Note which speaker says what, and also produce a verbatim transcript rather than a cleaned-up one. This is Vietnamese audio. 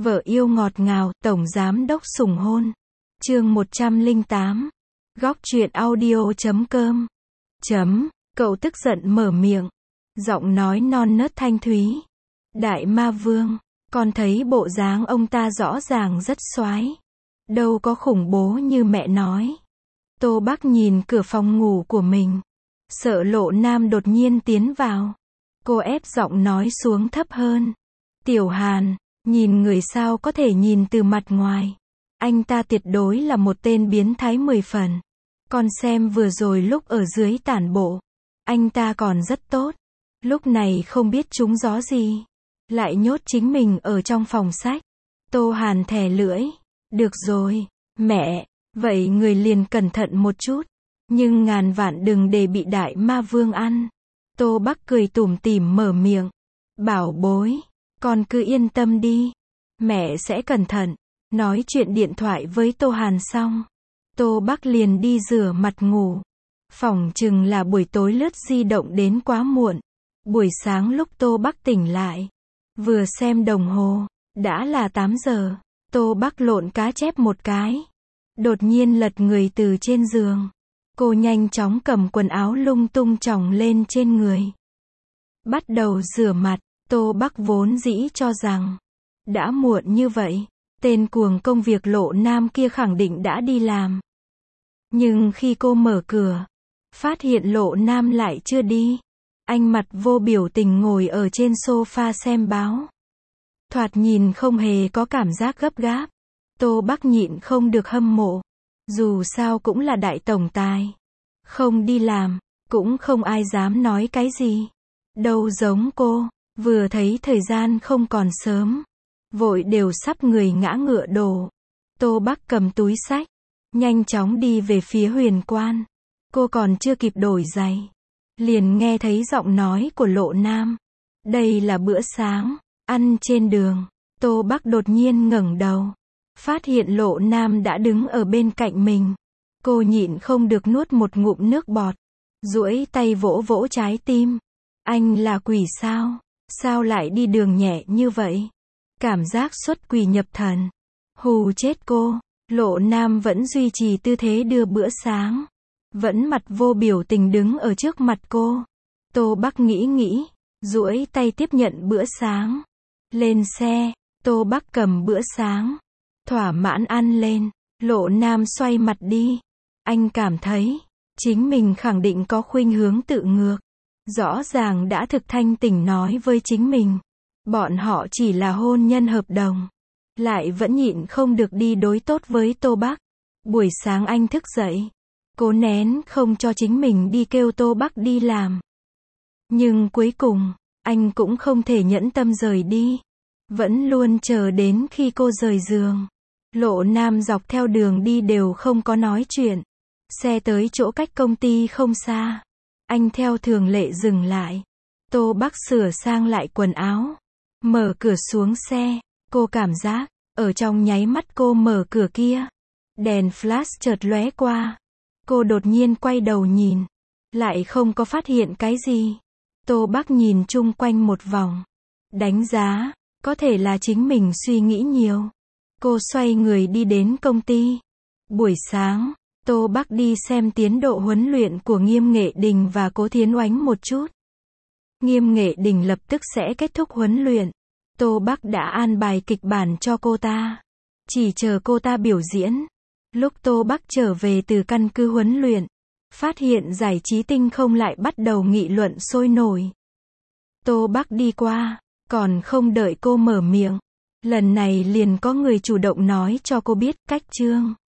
Speaker 1: Vợ yêu ngọt ngào, tổng giám đốc sủng hôn. Chương một trăm lẻ tám. Góc truyện audio chấm com. Chấm, cậu tức giận mở miệng. Giọng nói non nớt thanh thúy. Đại ma vương, con thấy bộ dáng ông ta rõ ràng rất soái. Đâu có khủng bố như mẹ nói. Tô Bắc nhìn cửa phòng ngủ của mình. Sợ Lộ Nam đột nhiên tiến vào. Cô ép giọng nói xuống thấp hơn. Tiểu Hàn, nhìn người sao có thể nhìn từ mặt ngoài. Anh ta tuyệt đối là một tên biến thái mười phần. Con xem vừa rồi lúc ở dưới tản bộ. Anh ta còn rất tốt. Lúc này không biết trúng gió gì. Lại nhốt chính mình ở trong phòng sách. Tô Hàn thè lưỡi. Được rồi, mẹ, vậy người liền cẩn thận một chút. Nhưng ngàn vạn đừng để bị đại ma vương ăn. Tô Bắc cười tủm tỉm mở miệng. Bảo bối, con cứ yên tâm đi. Mẹ sẽ cẩn thận. Nói chuyện điện thoại với Tô Hàn xong. Tô Bắc liền đi rửa mặt ngủ. Phỏng chừng là buổi tối lướt di động đến quá muộn. Buổi sáng lúc Tô Bắc tỉnh lại. Vừa xem đồng hồ. Đã là tám giờ. Tô Bắc lộn cá chép một cái. Đột nhiên lật người từ trên giường. Cô nhanh chóng cầm quần áo lung tung chồng lên trên người. Bắt đầu rửa mặt. Tô Bắc vốn dĩ cho rằng. Đã muộn như vậy. Tên cuồng công việc Lộ Nam kia khẳng định đã đi làm. Nhưng khi cô mở cửa. Phát hiện Lộ Nam lại chưa đi. Anh mặt vô biểu tình ngồi ở trên sofa xem báo. Thoạt nhìn không hề có cảm giác gấp gáp. Tô Bắc nhịn không được hâm mộ. Dù sao cũng là đại tổng tài. Không đi làm, cũng không ai dám nói cái gì. Đâu giống cô, vừa thấy thời gian không còn sớm. Vội đều sắp người ngã ngựa đổ. Tô Bắc cầm túi xách. Nhanh chóng đi về phía Huyền Quan. Cô còn chưa kịp đổi giày. Liền nghe thấy giọng nói của Lộ Nam. Đây là bữa sáng. Ăn trên đường. Tô Bắc đột nhiên ngẩng đầu. Phát hiện Lộ Nam đã đứng ở bên cạnh mình. Cô nhịn không được nuốt một ngụm nước bọt. Duỗi tay vỗ vỗ trái tim. Anh là quỷ sao? Sao lại đi đường nhẹ như vậy? Cảm giác xuất quỷ nhập thần. Hù chết cô. Lộ Nam vẫn duy trì tư thế đưa bữa sáng. Vẫn mặt vô biểu tình đứng ở trước mặt cô. Tô Bắc nghĩ nghĩ. Duỗi tay tiếp nhận bữa sáng. Lên xe. Tô Bắc cầm bữa sáng. Thỏa mãn ăn lên. Lộ Nam xoay mặt đi. Anh cảm thấy. Chính mình khẳng định có khuynh hướng tự ngược. Rõ ràng đã thực thanh tỉnh nói với chính mình. Bọn họ chỉ là hôn nhân hợp đồng. Lại vẫn nhịn không được đi đối tốt với Tô Bắc. Buổi sáng anh thức dậy. Cố nén không cho chính mình đi kêu Tô Bắc đi làm. Nhưng cuối cùng, anh cũng không thể nhẫn tâm rời đi. Vẫn luôn chờ đến khi cô rời giường. Lộ Nam dọc theo đường đi đều không có nói chuyện. Xe tới chỗ cách công ty không xa. Anh theo thường lệ dừng lại. Tô Bắc sửa sang lại quần áo. Mở cửa xuống xe. Cô cảm giác, ở trong nháy mắt cô mở cửa kia. Đèn flash chợt lóe qua. Cô đột nhiên quay đầu nhìn. Lại không có phát hiện cái gì. Tô Bắc nhìn chung quanh một vòng. Đánh giá, có thể là chính mình suy nghĩ nhiều. Cô xoay người đi đến công ty. Buổi sáng, Tô Bắc đi xem tiến độ huấn luyện của Nghiêm Nghệ Đình và Cố Thiến Oánh một chút. Nghiêm Nghệ Đình lập tức sẽ kết thúc huấn luyện. Tô Bắc đã an bài kịch bản cho cô ta. Chỉ chờ cô ta biểu diễn. Lúc Tô Bắc trở về từ căn cứ huấn luyện, phát hiện giải trí tinh không lại bắt đầu nghị luận sôi nổi. Tô Bắc đi qua, còn không đợi cô mở miệng. Lần này liền có người chủ động nói cho cô biết cách chương.